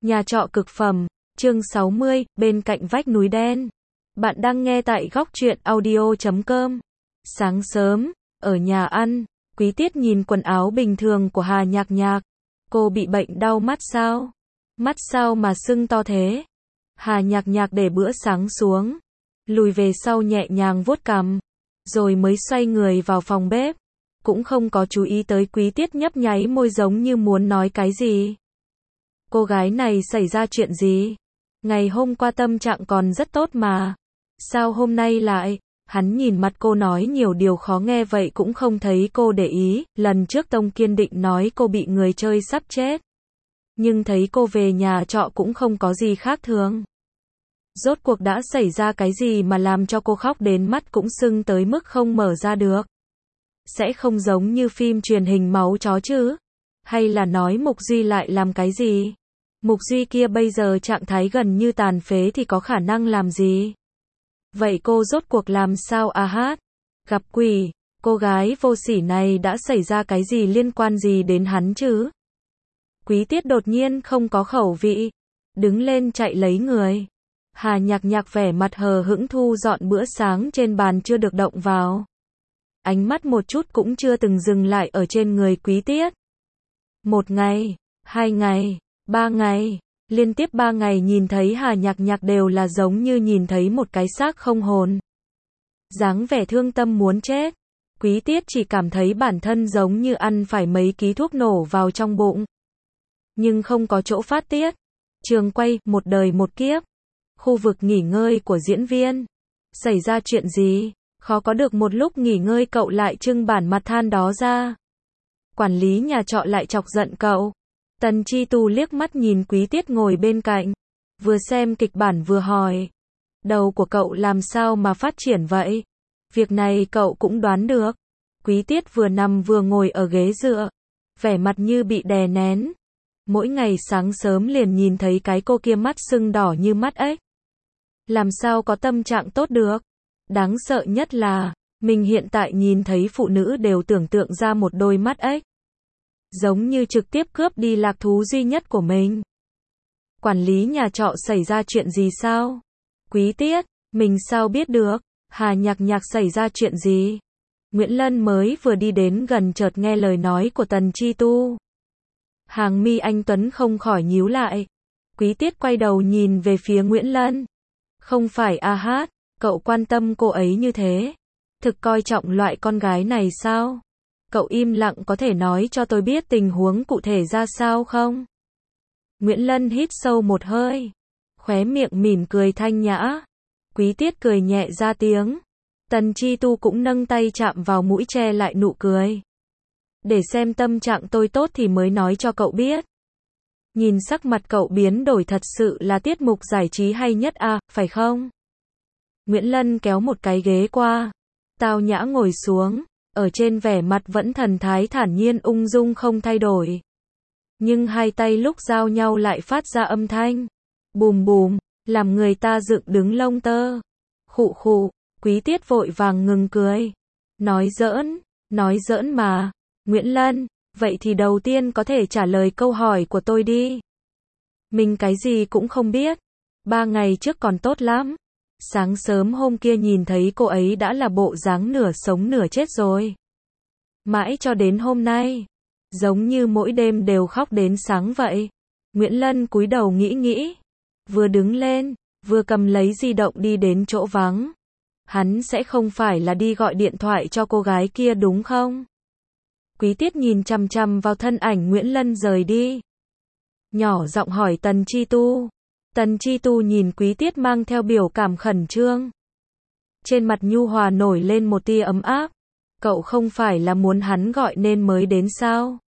Nhà trọ cực phẩm, chương 60, bên cạnh vách núi đen. Bạn đang nghe tại góc truyện audio.com. Sáng sớm, ở nhà ăn, Quý Tiết nhìn quần áo bình thường của Hà Nhạc Nhạc. Cô bị bệnh đau mắt sao? Mắt sao mà sưng to thế? Hà Nhạc Nhạc để bữa sáng xuống, lùi về sau nhẹ nhàng vuốt cằm, rồi mới xoay người vào phòng bếp. Cũng không có chú ý tới Quý Tiết nhấp nháy môi giống như muốn nói cái gì. Cô gái này xảy ra chuyện gì? Ngày hôm qua tâm trạng còn rất tốt mà. Sao hôm nay lại? Hắn nhìn mặt cô nói nhiều điều khó nghe vậy cũng không thấy cô để ý. Lần trước Tông Kiên định nói cô bị người chơi sắp chết. Nhưng thấy cô về nhà trọ cũng không có gì khác thường. Rốt cuộc đã xảy ra cái gì mà làm cho cô khóc đến mắt cũng sưng tới mức không mở ra được? Sẽ không giống như phim truyền hình máu chó chứ? Hay là nói Mục Duy lại làm cái gì? Mục Duy kia bây giờ trạng thái gần như tàn phế thì có khả năng làm gì? Vậy cô rốt cuộc làm sao à hát? Gặp quỷ, cô gái vô sỉ này đã xảy ra cái gì liên quan gì đến hắn chứ? Quý Tiết đột nhiên không có khẩu vị, đứng lên chạy lấy người. Hà Nhạc Nhạc vẻ mặt hờ hững thu dọn bữa sáng trên bàn chưa được động vào. Ánh mắt một chút cũng chưa từng dừng lại ở trên người Quý Tiết. 1 ngày, 2 ngày, 3 ngày, liên tiếp 3 ngày nhìn thấy Hà Nhạc Nhạc đều là giống như nhìn thấy một cái xác không hồn. Dáng vẻ thương tâm muốn chết. Quý Tiết chỉ cảm thấy bản thân giống như ăn phải mấy ký thuốc nổ vào trong bụng. Nhưng không có chỗ phát tiết. Trường quay, một đời một kiếp. Khu vực nghỉ ngơi của diễn viên. Xảy ra chuyện gì? Khó có được một lúc nghỉ ngơi cậu lại trưng bản mặt than đó ra. Quản lý nhà trọ lại chọc giận cậu. Tần Chi Tu liếc mắt nhìn Quý Tiết ngồi bên cạnh. Vừa xem kịch bản vừa hỏi. Đầu của cậu làm sao mà phát triển vậy? Việc này cậu cũng đoán được. Quý Tiết vừa nằm vừa ngồi ở ghế dựa. Vẻ mặt như bị đè nén. Mỗi ngày sáng sớm liền nhìn thấy cái cô kia mắt sưng đỏ như mắt ếch. Làm sao có tâm trạng tốt được? Đáng sợ nhất là, mình hiện tại nhìn thấy phụ nữ đều tưởng tượng ra một đôi mắt ếch. Giống như trực tiếp cướp đi lạc thú duy nhất của mình. Quản lý nhà trọ xảy ra chuyện gì sao? Quý Tiết, mình sao biết được? Hà Nhạc Nhạc xảy ra chuyện gì? Nguyễn Lân mới vừa đi đến gần chợt nghe lời nói của Tần Chi Tu. Hàng mi anh Tuấn không khỏi nhíu lại. Quý Tiết quay đầu nhìn về phía Nguyễn Lân. Không phải a hát, cậu quan tâm cô ấy như thế. Thực coi trọng loại con gái này sao? Cậu im lặng có thể nói cho tôi biết tình huống cụ thể ra sao không? Nguyễn Lân hít sâu một hơi. Khóe miệng mỉm cười thanh nhã. Quý Tiết cười nhẹ ra tiếng. Tần Chi Tu cũng nâng tay chạm vào mũi che lại nụ cười. Để xem tâm trạng tôi tốt thì mới nói cho cậu biết. Nhìn sắc mặt cậu biến đổi thật sự là tiết mục giải trí hay nhất à, phải không? Nguyễn Lân kéo một cái ghế qua. Tao nhã ngồi xuống. Ở trên vẻ mặt vẫn thần thái thản nhiên ung dung không thay đổi. Nhưng hai tay lúc giao nhau lại phát ra âm thanh. Bùm bùm, làm người ta dựng đứng lông tơ. Khụ khụ, Quý Tiết vội vàng ngừng cười. Nói giỡn mà. Nguyễn Lân, vậy thì đầu tiên có thể trả lời câu hỏi của tôi đi. Mình cái gì cũng không biết. 3 ngày trước còn tốt lắm. Sáng sớm hôm kia nhìn thấy cô ấy đã là bộ dáng nửa sống nửa chết rồi. Mãi cho đến hôm nay. Giống như mỗi đêm đều khóc đến sáng vậy. Nguyễn Lân cúi đầu nghĩ. Vừa đứng lên, vừa cầm lấy di động đi đến chỗ vắng. Hắn sẽ không phải là đi gọi điện thoại cho cô gái kia đúng không? Quý Tiết nhìn chằm chằm vào thân ảnh Nguyễn Lân rời đi. Nhỏ giọng hỏi Tần Chi Tu. Tần Chi Tu nhìn Quý Tiết mang theo biểu cảm khẩn trương. Trên mặt nhu hòa nổi lên một tia ấm áp. Cậu không phải là muốn hắn gọi nên mới đến sao?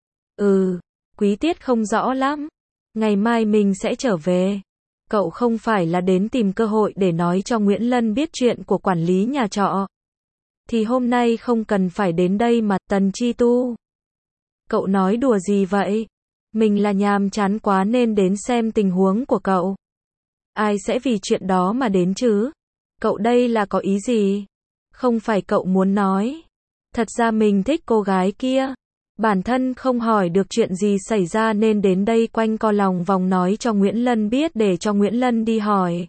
Quý Tiết không rõ lắm. Ngày mai mình sẽ trở về. Cậu không phải là đến tìm cơ hội để nói cho Nguyễn Lân biết chuyện của quản lý nhà trọ. Thì hôm nay không cần phải đến đây mà. Tần Chi Tu. Cậu nói đùa gì vậy? Mình là nhàm chán quá nên đến xem tình huống của cậu. Ai sẽ vì chuyện đó mà đến chứ? Cậu đây là có ý gì? Không phải cậu muốn nói. Thật ra mình thích cô gái kia. Bản thân không hỏi được chuyện gì xảy ra nên đến đây quanh co lòng vòng nói cho Nguyễn Lân biết để cho Nguyễn Lân đi hỏi.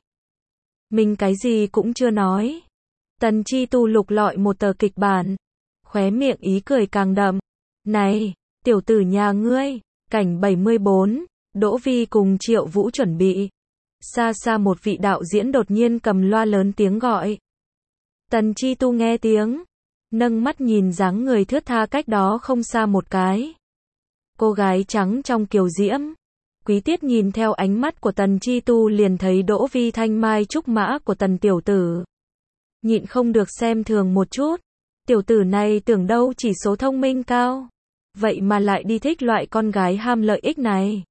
Mình cái gì cũng chưa nói. Tần Chi Tu lục lọi một tờ kịch bản. Khóe miệng ý cười càng đậm. Này, tiểu tử nhà ngươi, cảnh 74, Đỗ Vi cùng Triệu Vũ chuẩn bị. Xa xa một vị đạo diễn đột nhiên cầm loa lớn tiếng gọi. Tần Chi Tu nghe tiếng, nâng mắt nhìn dáng người thướt tha cách đó không xa một cái. Cô gái trắng trong kiều diễm. Quý Tiết nhìn theo ánh mắt của Tần Chi Tu liền thấy Đỗ Vi thanh mai trúc mã của Tần tiểu tử. Nhịn không được xem thường một chút. Tiểu tử này tưởng đâu chỉ số thông minh cao. Vậy mà lại đi thích loại con gái ham lợi ích này.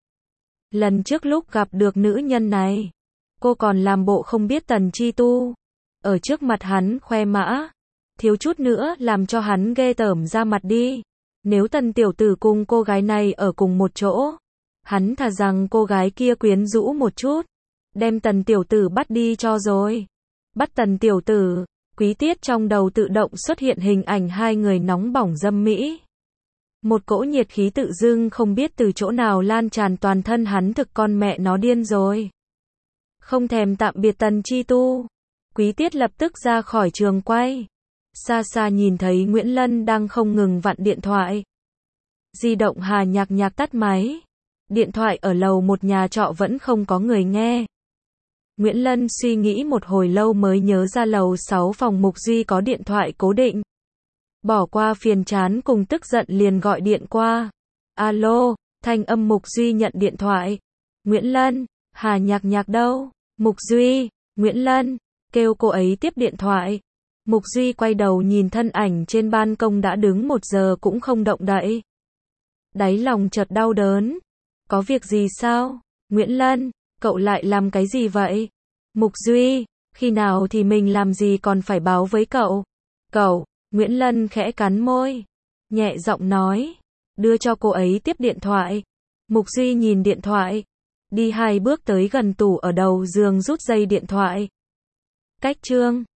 Lần trước lúc gặp được nữ nhân này, cô còn làm bộ không biết Tần Chi Tu. Ở trước mặt hắn khoe mã. Thiếu chút nữa làm cho hắn ghê tởm ra mặt đi. Nếu Tần tiểu tử cùng cô gái này ở cùng một chỗ, hắn thà rằng cô gái kia quyến rũ một chút. Đem Tần tiểu tử bắt đi cho rồi. Bắt Tần tiểu tử. Quý Tiết trong đầu tự động xuất hiện hình ảnh hai người nóng bỏng dâm mỹ. Một cỗ nhiệt khí tự dưng không biết từ chỗ nào lan tràn toàn thân hắn, thực con mẹ nó điên rồi. Không thèm tạm biệt Tần Chi Tu, Quý Tiết lập tức ra khỏi trường quay. Xa xa nhìn thấy Nguyễn Lân đang không ngừng vặn điện thoại. Di động Hà Nhạc Nhạc tắt máy. Điện thoại ở lầu một nhà trọ vẫn không có người nghe. Nguyễn Lân suy nghĩ một hồi lâu mới nhớ ra lầu 6 phòng Mục Duy có điện thoại cố định. Bỏ qua phiền chán cùng tức giận liền gọi điện qua. Alo, thanh âm Mục Duy nhận điện thoại. Nguyễn Lân, Hà Nhạc Nhạc đâu? Mục Duy, Nguyễn Lân, kêu cô ấy tiếp điện thoại. Mục Duy quay đầu nhìn thân ảnh trên ban công đã đứng 1 giờ cũng không động đậy. Đáy lòng chợt đau đớn. Có việc gì sao? Nguyễn Lân, cậu lại làm cái gì vậy? Mục Duy, khi nào thì mình làm gì còn phải báo với cậu? Cậu, Nguyễn Lân khẽ cắn môi, nhẹ giọng nói, đưa cho cô ấy tiếp điện thoại. Mục Duy nhìn điện thoại, đi 2 bước tới gần tủ ở đầu giường rút dây điện thoại. Cách chương